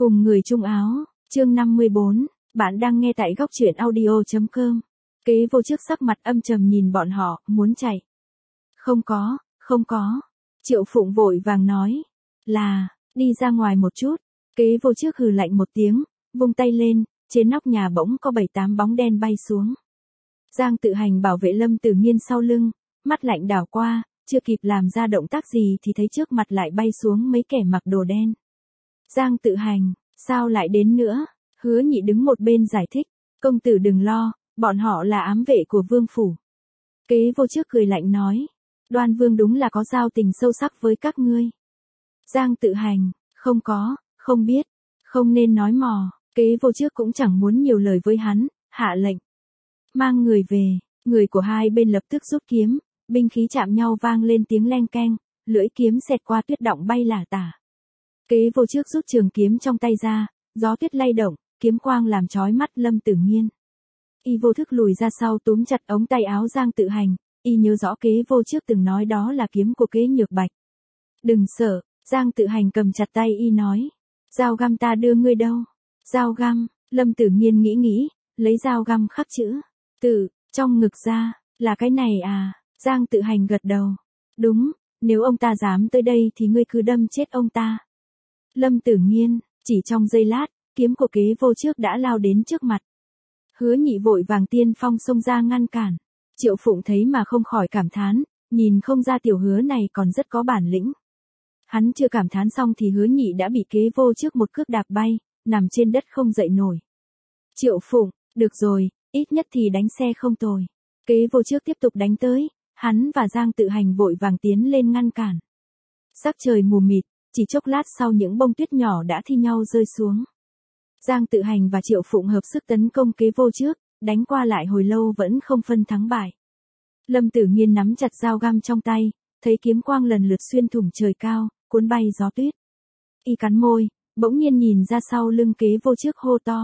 Cùng người chung áo, chương 54, bạn đang nghe tại góc truyện audio.com. Kế vô trước sắc mặt âm trầm nhìn bọn họ, muốn chạy. Không có. Triệu Phụng vội vàng nói, là, đi ra ngoài một chút. Kế vô trước hừ lạnh một tiếng, vung tay lên, trên nóc nhà bỗng có 7-8 bóng đen bay xuống. Giang Tự Hành bảo vệ Lâm Tử Nghiên sau lưng, mắt lạnh đảo qua, chưa kịp làm ra động tác gì thì thấy trước mặt lại bay xuống mấy kẻ mặc đồ đen. Giang Tự Hành, sao lại đến nữa? Hứa Nhị đứng một bên giải thích, công tử đừng lo, bọn họ là ám vệ của vương phủ. Kế vô trước cười lạnh nói, Đoan Vương đúng là có giao tình sâu sắc với các ngươi. Giang Tự Hành, không biết, không nên nói mò. Kế vô trước cũng chẳng muốn nhiều lời với hắn, hạ lệnh. Mang người về, người của hai bên lập tức rút kiếm, binh khí chạm nhau vang lên tiếng leng keng, lưỡi kiếm xẹt qua tuyết động bay lả tả. Kế vô trước rút trường kiếm trong tay ra, gió tuyết lay động, kiếm quang làm chói mắt Lâm Tử Nghiên. Y vô thức lùi ra sau túm chặt ống tay áo Giang Tự Hành, y nhớ rõ Kế vô trước từng nói đó là kiếm của Kế Nhược Bạch. Đừng sợ, Giang Tự Hành cầm chặt tay y nói, dao găm ta đưa ngươi đâu? Dao găm, Lâm Tử Nghiên nghĩ, lấy dao găm khắc chữ tự trong ngực ra, là cái này à? Giang Tự Hành gật đầu. Đúng, nếu ông ta dám tới đây thì ngươi cứ đâm chết ông ta. Lâm Tử Nghiên, chỉ trong giây lát, kiếm của Kế vô trước đã lao đến trước mặt. Hứa Nhị vội vàng tiên phong xông ra ngăn cản. Triệu Phụng thấy mà không khỏi cảm thán, nhìn không ra tiểu Hứa này còn rất có bản lĩnh. Hắn chưa cảm thán xong thì Hứa Nhị đã bị Kế vô trước một cước đạp bay, nằm trên đất không dậy nổi. Triệu Phụng, được rồi, ít nhất thì đánh xe không tồi. Kế vô trước tiếp tục đánh tới, hắn và Giang Tự Hành vội vàng tiến lên ngăn cản. Sắc trời mù mịt, chỉ chốc lát sau những bông tuyết nhỏ đã thi nhau rơi xuống. Giang Tự Hành và Triệu Phụng hợp sức tấn công Kế vô trước, đánh qua lại hồi lâu vẫn không phân thắng bại. Lâm Tử Nghiên nắm chặt dao găm trong tay, thấy kiếm quang lần lượt xuyên thủng trời cao, cuốn bay gió tuyết. Y cắn môi, bỗng nhiên nhìn ra sau lưng Kế vô trước hô to.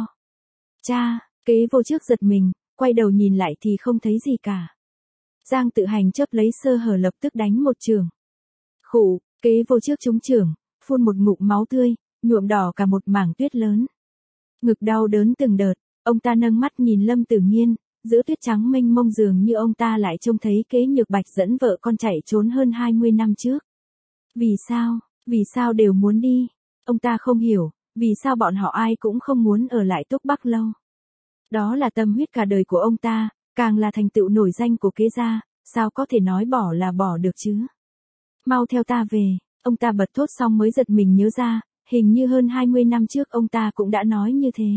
Cha, Kế vô trước giật mình, quay đầu nhìn lại thì không thấy gì cả. Giang Tự Hành chớp lấy sơ hở lập tức đánh một chưởng. Khụ, Kế vô trước trúng chưởng, phun một ngụm máu tươi, nhuộm đỏ cả một mảng tuyết lớn. Ngực đau đớn từng đợt, ông ta nâng mắt nhìn Lâm Tử Nghiên, giữa tuyết trắng mênh mông dường như ông ta lại trông thấy Kế Nhược Bạch dẫn vợ con chạy trốn hơn 20 năm trước. Vì sao đều muốn đi? Ông ta không hiểu, vì sao bọn họ ai cũng không muốn ở lại Túc Bắc lâu. Đó là tâm huyết cả đời của ông ta, càng là thành tựu nổi danh của Kế gia, sao có thể nói bỏ là bỏ được chứ? Mau theo ta về, ông ta bật thốt xong mới giật mình nhớ ra, hình như hơn 20 năm trước ông ta cũng đã nói như thế.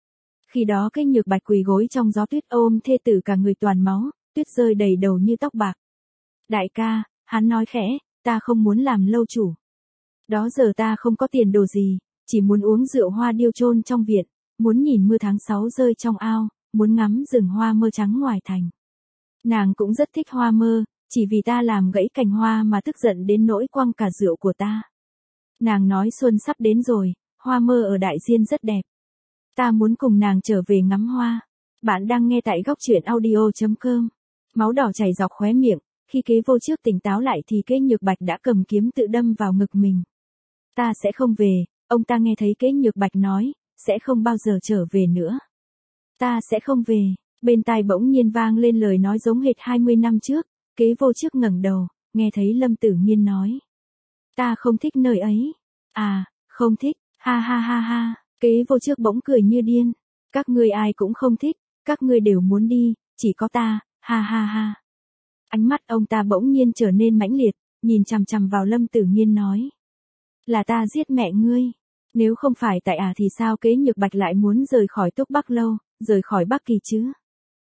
Khi đó Kế Nhược Bạch quỳ gối trong gió tuyết ôm thê tử cả người toàn máu, tuyết rơi đầy đầu như tóc bạc. Đại ca, hắn nói khẽ, ta không muốn làm lâu chủ. Đó giờ ta không có tiền đồ gì, chỉ muốn uống rượu hoa điêu chôn trong viện, muốn nhìn mưa tháng 6 rơi trong ao, muốn ngắm rừng hoa mơ trắng ngoài thành. Nàng cũng rất thích hoa mơ, chỉ vì ta làm gãy cành hoa mà tức giận đến nỗi quăng cả rượu của ta. Nàng nói xuân sắp đến rồi, hoa mơ ở Đại Diên rất đẹp. Ta muốn cùng nàng trở về ngắm hoa. Bạn đang nghe tại góc truyện audio.com. Máu đỏ chảy dọc khóe miệng, khi Kế vô trước tỉnh táo lại thì Kế Nhược Bạch đã cầm kiếm tự đâm vào ngực mình. Ta sẽ không về, ông ta nghe thấy Kế Nhược Bạch nói, sẽ không bao giờ trở về nữa. Ta sẽ không về, bên tai bỗng nhiên vang lên lời nói giống hệt 20 năm trước, Kế vô trước ngẩng đầu, nghe thấy Lâm Tử Nghiên nói. Ta không thích nơi ấy. À, không thích, ha ha ha ha, Kế vô trước bỗng cười như điên. Các ngươi ai cũng không thích, các ngươi đều muốn đi, chỉ có ta, ha ha ha. Ánh mắt ông ta bỗng nhiên trở nên mãnh liệt, nhìn chằm chằm vào Lâm Tử Nghiên nói. Là ta giết mẹ ngươi. Nếu không phải tại thì sao Kế Nhược Bạch lại muốn rời khỏi Túc Bắc lâu, rời khỏi Bắc Kỳ chứ?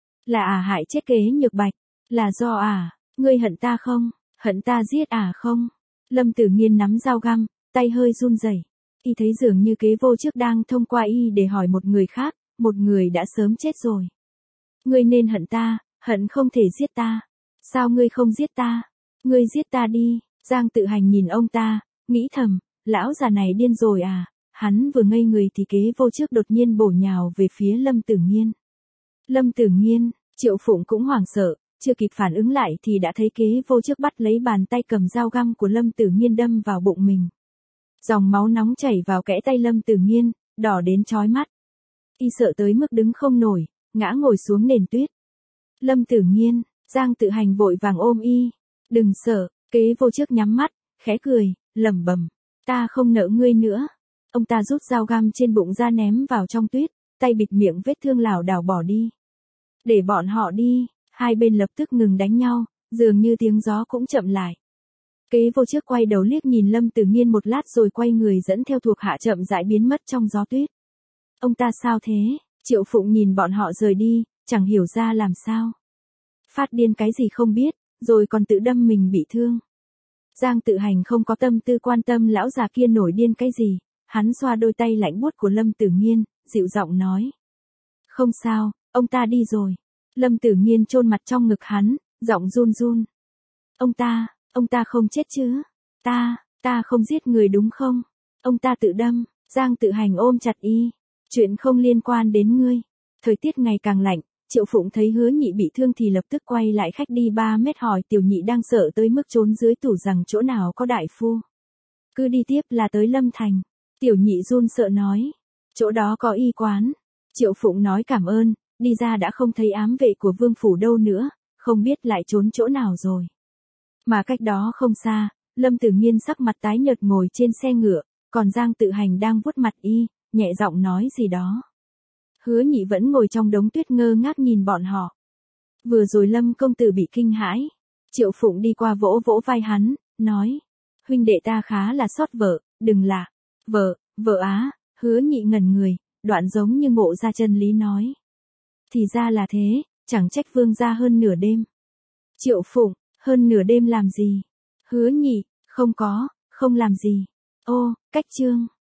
Là hại chết Kế Nhược Bạch, là do ngươi hận ta không? Hận ta giết không? Lâm Tử Nghiên nắm dao găm, tay hơi run rẩy. Y thấy dường như Kế vô trước đang thông qua y để hỏi một người khác, một người đã sớm chết rồi. Ngươi nên hận ta, hận không thể giết ta. Sao ngươi không giết ta? Ngươi giết ta đi. Giang Tự Hành nhìn ông ta, nghĩ thầm, lão già này điên rồi à? Hắn vừa ngây người thì Kế vô trước đột nhiên bổ nhào về phía Lâm Tử Nghiên. Lâm Tử Nghiên, Triệu Phụng cũng hoảng sợ, chưa kịp phản ứng lại thì đã thấy Kế vô trước bắt lấy bàn tay cầm dao găm của Lâm Tử Nghiên đâm vào bụng mình. Dòng máu nóng chảy vào kẽ tay Lâm Tử Nghiên, đỏ đến chói mắt. Y sợ tới mức đứng không nổi, ngã ngồi xuống nền tuyết. Lâm Tử Nghiên, Giang Tự Hành vội vàng ôm y. Đừng sợ, Kế Vô Trước nhắm mắt, khẽ cười, lẩm bẩm, ta không nợ ngươi nữa. Ông ta rút dao găm trên bụng ra ném vào trong tuyết, tay bịt miệng vết thương lảo đảo bỏ đi. Để bọn họ đi, hai bên lập tức ngừng đánh nhau, dường như tiếng gió cũng chậm lại. Kế Vô Trước quay đầu liếc nhìn Lâm Tử Nghiên một lát rồi quay người dẫn theo thuộc hạ chậm rãi biến mất trong gió tuyết. Ông ta sao thế? Triệu Phụng nhìn bọn họ rời đi, chẳng hiểu ra làm sao. Phát điên cái gì không biết, rồi còn tự đâm mình bị thương. Giang Tự Hành không có tâm tư quan tâm lão già kia nổi điên cái gì, hắn xoa đôi tay lạnh buốt của Lâm Tử Nghiên, dịu giọng nói. Không sao, ông ta đi rồi. Lâm Tử Nghiên chôn mặt trong ngực hắn, giọng run run. Ông ta không chết chứ? Ta không giết người đúng không? Ông ta tự đâm. Giang Tự Hành ôm chặt y. Chuyện không liên quan đến ngươi. Thời tiết ngày càng lạnh, Triệu Phụng thấy Hứa Nhị bị thương thì lập tức quay lại khách đi 3 mét hỏi Tiểu Nhị đang sợ tới mức trốn dưới tủ rằng chỗ nào có đại phu. Cứ đi tiếp là tới Lâm Thành. Tiểu Nhị run sợ nói. Chỗ đó có y quán. Triệu Phụng nói cảm ơn, đi ra đã không thấy ám vệ của Vương Phủ đâu nữa, không biết lại trốn chỗ nào rồi. Mà cách đó không xa, Lâm Tử Nghiên sắc mặt tái nhợt ngồi trên xe ngựa, còn Giang Tự Hành đang vuốt mặt y, nhẹ giọng nói gì đó. Hứa Nhị vẫn ngồi trong đống tuyết ngơ ngác nhìn bọn họ. Vừa rồi Lâm công tử bị kinh hãi. Triệu Phụng đi qua vỗ vỗ vai hắn, nói. Huynh đệ ta khá là xót vợ, đừng lạ. Vợ á, Hứa Nhị ngẩn người, đoạn giống như ngộ ra chân lý nói. Thì ra là thế, chẳng trách vương gia hơn nửa đêm. Triệu Phụng, hơn nửa đêm làm gì? Hứa Nhị, không làm gì. Ô, cách chương.